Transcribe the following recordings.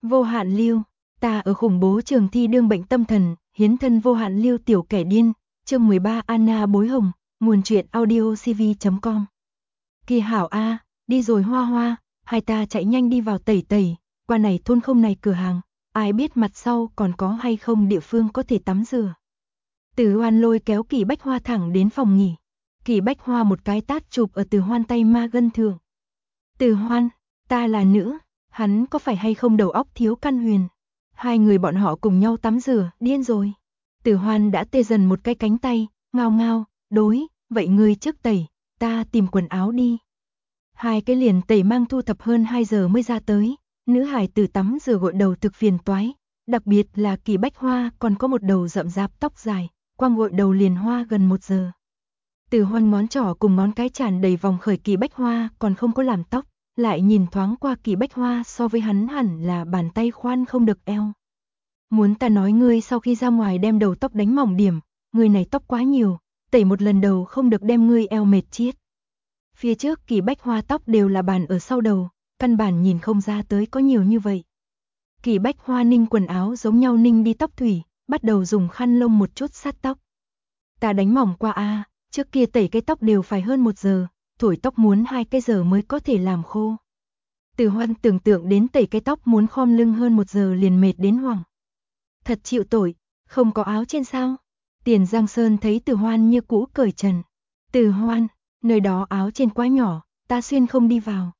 Vô hạn lưu, ta ở khủng bố trường thi đương bệnh tâm thần, hiến thân vô hạn lưu tiểu kẻ điên, chương 13 Anna bối hồng, nguồn truyện audiocv.com. Kỳ hảo a, đi rồi Hoa Hoa, hai ta chạy nhanh đi vào tẩy tẩy, qua này thôn không này cửa hàng, ai biết mặt sau còn có hay không địa phương có thể tắm rửa. Từ Hoan lôi kéo Kỳ Bách Hoa thẳng đến phòng nghỉ. Kỳ Bách Hoa một cái tát chụp ở Từ Hoan tay ma gân thượng. Từ Hoan, ta là nữ, hắn có phải hay không đầu óc thiếu căn huyền. Hai người bọn họ cùng nhau tắm rửa, điên rồi. Từ Hoan đã tê dần một cái cánh tay, ngao ngao, đối, vậy ngươi trước tẩy, ta tìm quần áo đi. Hai cái liền tẩy mang thu thập hơn 2 giờ mới ra tới, nữ hải tử tắm rửa gội đầu thực phiền toái, đặc biệt là Kỳ Bách Hoa còn có một đầu rậm rạp tóc dài, quang gội đầu liền hoa gần 1 giờ. Từ Hoan ngón trỏ cùng ngón cái tràn đầy vòng khởi Kỳ Bách Hoa còn không có làm tóc, lại nhìn thoáng qua Kỳ Bách Hoa so với hắn hẳn là bàn tay khoan không được eo. Muốn ta nói ngươi sau khi ra ngoài đem đầu tóc đánh mỏng điểm, người này tóc quá nhiều, tẩy một lần đầu không được đem ngươi eo mệt chết. Phía trước Kỳ Bách Hoa tóc đều là bàn ở sau đầu, căn bản nhìn không ra tới có nhiều như vậy. Kỳ Bách Hoa ninh quần áo giống nhau ninh đi tóc thủy, bắt đầu dùng khăn lông một chút sát tóc. Ta đánh mỏng qua a, trước kia tẩy cái tóc đều phải hơn 1 giờ, thổi tóc muốn 2 cái giờ mới có thể làm khô. Từ Hoan tưởng tượng đến tẩy cái tóc muốn khom lưng hơn 1 giờ liền mệt đến hoảng. Thật chịu tội, không có áo trên sao? Tiền Giang Sơn thấy Từ Hoan như cũ cởi trần. Từ Hoan, nơi đó áo trên quá nhỏ, ta xuyên không đi vào.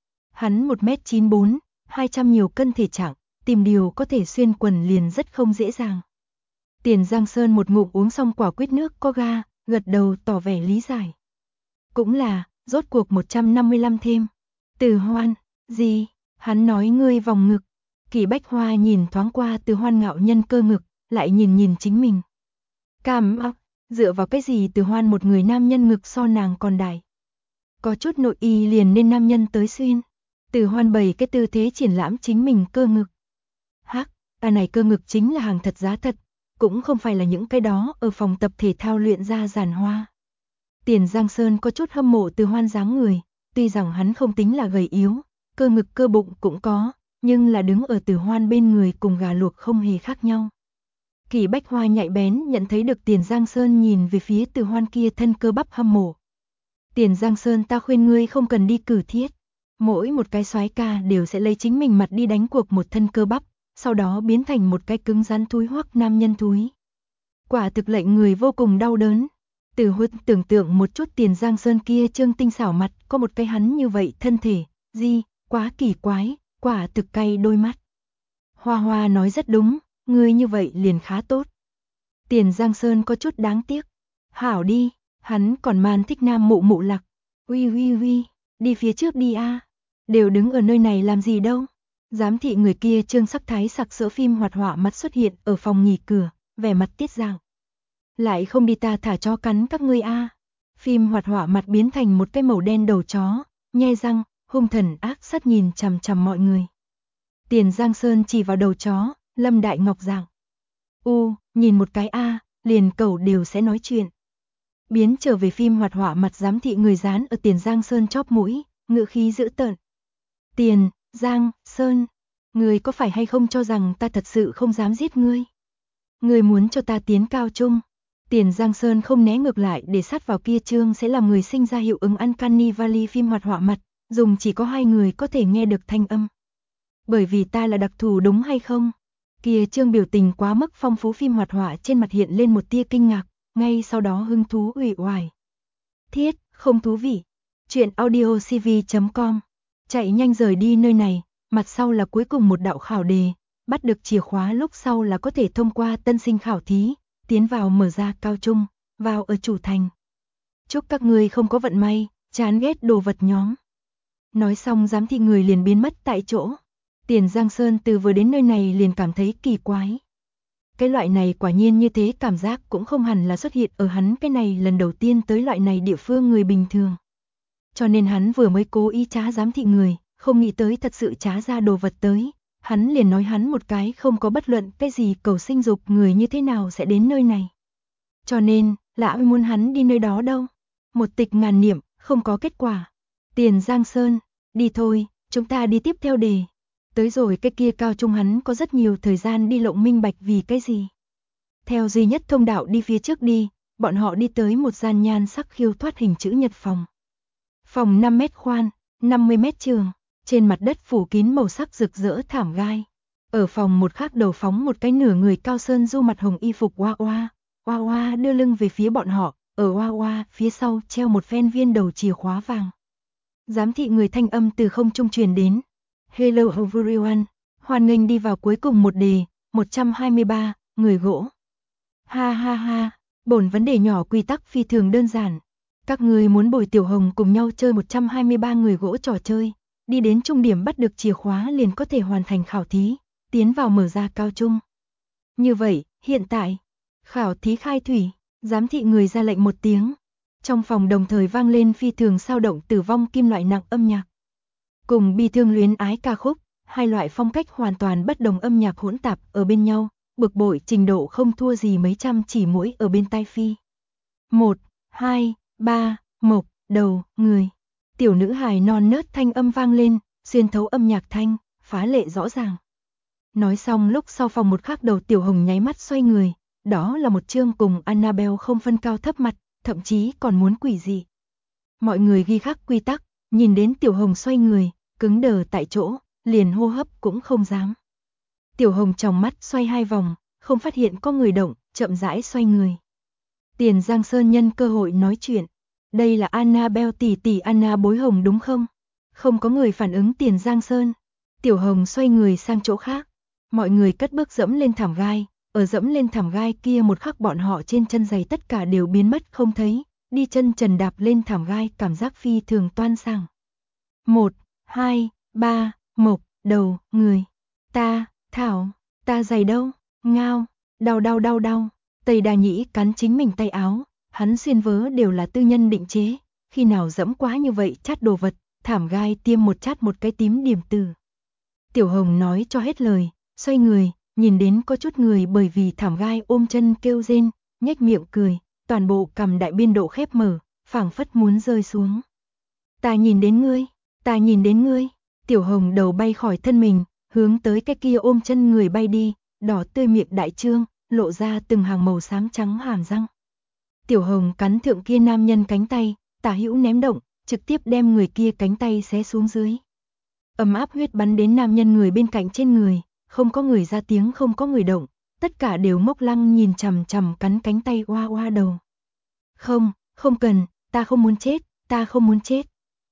Hắn 1m94, 200 nhiều cân thể trạng, tìm điều có thể xuyên quần liền rất không dễ dàng. Tiền Giang Sơn một ngụm uống xong quả quýt nước có ga, gật đầu tỏ vẻ lý giải. Cũng là, rốt cuộc 155 thêm. Từ Hoan, gì? Hắn nói ngươi vòng ngực. Kỳ Bách Hoa nhìn thoáng qua Từ Hoan ngạo nhân cơ ngực, lại nhìn chính mình. Cam óc, dựa vào cái gì Từ Hoan một người nam nhân ngực so nàng còn đại. Có chút nội y liền nên nam nhân tới xuyên. Từ Hoan bày cái tư thế triển lãm chính mình cơ ngực. Hắc, ta này cơ ngực chính là hàng thật giá thật, cũng không phải là những cái đó ở phòng tập thể thao luyện ra giàn hoa. Tiền Giang Sơn có chút hâm mộ Từ Hoan dáng người, tuy rằng hắn không tính là gầy yếu, cơ ngực cơ bụng cũng có, nhưng là đứng ở Từ Hoan bên người cùng gà luộc không hề khác nhau. Kỳ Bách Hoa nhạy bén nhận thấy được Tiền Giang Sơn nhìn về phía Từ Hoan kia thân cơ bắp hâm mộ. Tiền Giang Sơn, ta khuyên ngươi không cần đi cử thiết. Mỗi một cái soái ca đều sẽ lấy chính mình mặt đi đánh cuộc một thân cơ bắp, sau đó biến thành một cái cứng rắn thúi hoắc nam nhân thúi. Quả thực lệnh người vô cùng đau đớn. Từ Hoan tưởng tượng một chút Tiền Giang Sơn kia trương tinh xảo mặt, có một cái hắn như vậy thân thể, quá kỳ quái, quả thực cay đôi mắt. Hoa Hoa nói rất đúng, ngươi như vậy liền khá tốt. Tiền Giang Sơn có chút đáng tiếc. Hảo đi, hắn còn man thích nam mụ mụ lạc. Uy, đi phía trước đi a. Đều đứng ở nơi này làm gì đâu. Giám thị người kia trương sắc thái sặc sỡ phim hoạt họa mặt xuất hiện ở phòng nghỉ cửa, vẻ mặt tiết dạng. Lại không đi ta thả chó cắn các ngươi a. Phim hoạt họa mặt biến thành một cái màu đen đầu chó, nhe răng, hung thần ác sát nhìn chằm chằm mọi người. Tiền Giang Sơn chỉ vào đầu chó, Lâm Đại Ngọc dạng. Nhìn một cái a, liền cẩu đều sẽ nói chuyện. Biến trở về phim hoạt họa mặt giám thị người dán ở Tiền Giang Sơn chóp mũi, ngữ khí dữ tợn. Tiền Giang Sơn, ngươi có phải hay không cho rằng ta thật sự không dám giết ngươi? Ngươi muốn cho ta tiến cao trung? Tiền Giang Sơn không né ngược lại để sát vào kia chương sẽ làm người sinh ra hiệu ứng Uncanny Valley phim hoạt họa mặt, dùng chỉ có 2 người có thể nghe được thanh âm. Bởi vì ta là đặc thù đúng hay không? Kia chương biểu tình quá mức phong phú phim hoạt họa trên mặt hiện lên một tia kinh ngạc, ngay sau đó hứng thú uể oải. Thiết, không thú vị. Chuyện audiocv.com. Chạy nhanh rời đi nơi này, mặt sau là cuối cùng một đạo khảo đề, bắt được chìa khóa lúc sau là có thể thông qua tân sinh khảo thí, tiến vào mở ra cao trung, vào ở chủ thành. Chúc các ngươi không có vận may, chán ghét đồ vật nhóm. Nói xong giám thị người liền biến mất tại chỗ. Tiền Giang Sơn từ vừa đến nơi này liền cảm thấy kỳ quái. Cái loại này quả nhiên như thế cảm giác cũng không hẳn là xuất hiện ở hắn cái này lần đầu tiên tới loại này địa phương người bình thường. Cho nên hắn vừa mới cố ý trá giám thị người, không nghĩ tới thật sự trá ra đồ vật tới. Hắn liền nói hắn một cái không có bất luận cái gì cầu sinh dục người như thế nào sẽ đến nơi này. Cho nên, lão muốn hắn đi nơi đó đâu. Một tịch ngàn niệm, không có kết quả. Tiền Giang Sơn, đi thôi, chúng ta đi tiếp theo đề. Tới rồi cái kia cao trung hắn có rất nhiều thời gian đi lộng minh bạch vì cái gì. Theo duy nhất thông đạo đi phía trước đi, bọn họ đi tới một gian nhan sắc khiêu thoát hình chữ nhật phòng. Phòng 5 mét khoan, 50 mét trường, trên mặt đất phủ kín màu sắc rực rỡ thảm gai. Ở phòng một khác đầu phóng một cái nửa người cao sơn du mặt hồng y phục Hoa Hoa. Hoa Hoa đưa lưng về phía bọn họ, ở Hoa Hoa phía sau treo một phen viên đầu chìa khóa vàng. Giám thị người thanh âm từ không trung truyền đến. Hello everyone, hoan nghênh đi vào cuối cùng một đề, 123, người gỗ. Ha ha ha, bổn vấn đề nhỏ quy tắc phi thường đơn giản. Các người muốn bồi Tiểu Hồng cùng nhau chơi 123 người gỗ trò chơi, đi đến trung điểm bắt được chìa khóa liền có thể hoàn thành khảo thí, tiến vào mở ra cao trung. Như vậy, hiện tại, khảo thí khai thủy, giám thị người ra lệnh một tiếng. Trong phòng đồng thời vang lên phi thường sao động tử vong kim loại nặng âm nhạc. Cùng bi thương luyến ái ca khúc, hai loại phong cách hoàn toàn bất đồng âm nhạc hỗn tạp ở bên nhau, bực bội trình độ không thua gì mấy trăm chỉ mũi ở bên tai phi. 1, 2, 3, mộc, đầu, người. Tiểu nữ hài non nớt thanh âm vang lên, xuyên thấu âm nhạc thanh, phá lệ rõ ràng. Nói xong lúc sau phòng một khắc đầu Tiểu Hồng nháy mắt xoay người, đó là một chương cùng Annabelle không phân cao thấp mặt, thậm chí còn muốn quỷ dị. Mọi người ghi khắc quy tắc, nhìn đến Tiểu Hồng xoay người, cứng đờ tại chỗ, liền hô hấp cũng không dám. Tiểu Hồng tròng mắt xoay hai vòng, không phát hiện có người động, chậm rãi xoay người. Tiền Giang Sơn nhân cơ hội nói chuyện. Đây là Annabelle tỷ tỷ Anna Bối Hồng đúng không? Không có người phản ứng Tiền Giang Sơn. Tiểu Hồng xoay người sang chỗ khác. Mọi người cất bước dẫm lên thảm gai. Ở dẫm lên thảm gai kia một khắc bọn họ trên chân giày tất cả đều biến mất không thấy. Đi chân trần đạp lên thảm gai cảm giác phi thường toan sảng. 1, 2, 3, mộc, đầu, người. Ta, Thảo, ta giày đâu? Ngao, đau đau đau đau. Tây Đa Nhĩ cắn chính mình tay áo, hắn xuyên vớ đều là tư nhân định chế, khi nào dẫm quá như vậy chát đồ vật, thảm gai tiêm một chát một cái tím điểm từ. Tiểu Hồng nói cho hết lời, xoay người, nhìn đến có chút người bởi vì thảm gai ôm chân kêu rên, nhếch miệng cười, toàn bộ cằm đại biên độ khép mở, phảng phất muốn rơi xuống. Ta nhìn đến ngươi, ta nhìn đến ngươi. Tiểu Hồng đầu bay khỏi thân mình, hướng tới cái kia ôm chân người bay đi, đỏ tươi miệng đại trương, lộ ra từng hàng màu xám trắng hàm răng. Tiểu Hồng cắn thượng kia nam nhân cánh tay, tả hữu ném động, trực tiếp đem người kia cánh tay xé xuống dưới. Ấm áp huyết bắn đến nam nhân người bên cạnh trên người, không có người ra tiếng không có người động, tất cả đều ngốc lăng nhìn chằm chằm cắn cánh tay oa oa đầu. Không, không cần, ta không muốn chết, ta không muốn chết.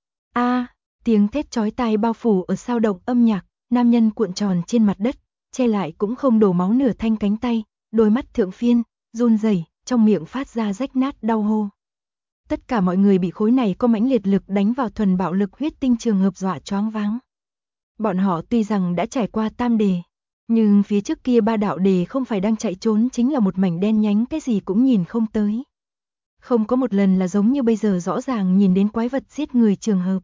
A, tiếng thét chói tai bao phủ ở sao động âm nhạc, nam nhân cuộn tròn trên mặt đất, che lại cũng không đổ máu nửa thanh cánh tay, đôi mắt thượng phiên, run rẩy, trong miệng phát ra rách nát đau hô. Tất cả mọi người bị khối này có mãnh liệt lực đánh vào thuần bạo lực huyết tinh trường hợp dọa choáng váng. Bọn họ tuy rằng đã trải qua tam đề, nhưng phía trước kia ba đạo đề không phải đang chạy trốn chính là một mảnh đen nhánh cái gì cũng nhìn không tới. Không có một lần là giống như bây giờ rõ ràng nhìn đến quái vật giết người trường hợp.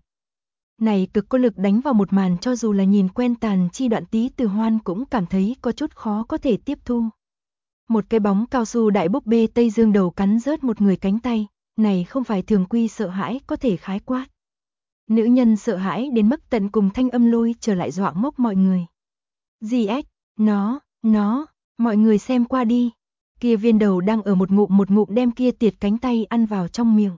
Này cực có lực đánh vào một màn cho dù là nhìn quen tàn chi đoạn tí từ hoan cũng cảm thấy có chút khó có thể tiếp thu. Một cái bóng cao su đại búp bê Tây Dương đầu cắn rớt một người cánh tay, này không phải thường quy sợ hãi có thể khái quát. Nữ nhân sợ hãi đến mức tận cùng thanh âm lôi trở lại dọa ngốc mọi người. GX, nó, mọi người xem qua đi. Kia viên đầu đang ở một ngụm đem kia tiệt cánh tay ăn vào trong miệng.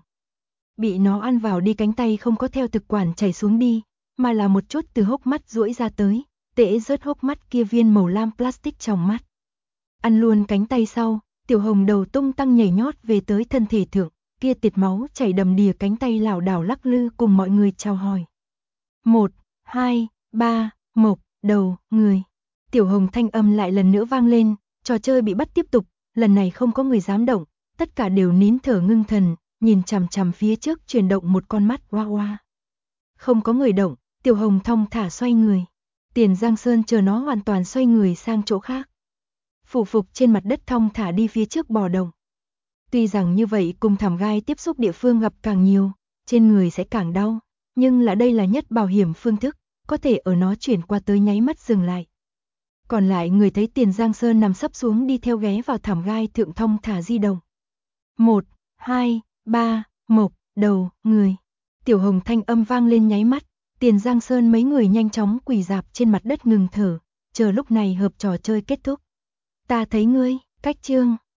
Bị nó ăn vào đi cánh tay không có theo thực quản chảy xuống đi, mà là một chút từ hốc mắt duỗi ra tới, tễ rớt hốc mắt kia viên màu lam plastic trong mắt. Ăn luôn cánh tay sau, Tiểu Hồng đầu tung tăng nhảy nhót về tới thân thể thượng, kia tiệt máu chảy đầm đìa cánh tay lảo đảo lắc lư cùng mọi người chào hỏi. 1, 2, 3, mộc, đầu, người. Tiểu Hồng thanh âm lại lần nữa vang lên, trò chơi bị bắt tiếp tục, lần này không có người dám động, tất cả đều nín thở ngưng thần, nhìn chằm chằm phía trước chuyển động một con mắt hoa hoa. Không có người động, Tiểu Hồng thong thả xoay người. Tiền Giang Sơn chờ nó hoàn toàn xoay người sang chỗ khác. Phủ phục trên mặt đất thong thả đi phía trước bò động. Tuy rằng như vậy cùng thảm gai tiếp xúc địa phương gặp càng nhiều, trên người sẽ càng đau, nhưng là đây là nhất bảo hiểm phương thức, có thể ở nó chuyển qua tới nháy mắt dừng lại. Còn lại người thấy Tiền Giang Sơn nằm sấp xuống đi theo ghé vào thảm gai thượng thong thả di động. 1, 2, 3, mộc, đầu, người. Tiểu Hồng thanh âm vang lên nháy mắt, Tiền Giang Sơn mấy người nhanh chóng quỳ rạp trên mặt đất ngừng thở, chờ lúc này hợp trò chơi kết thúc. Ta thấy ngươi, cách chương.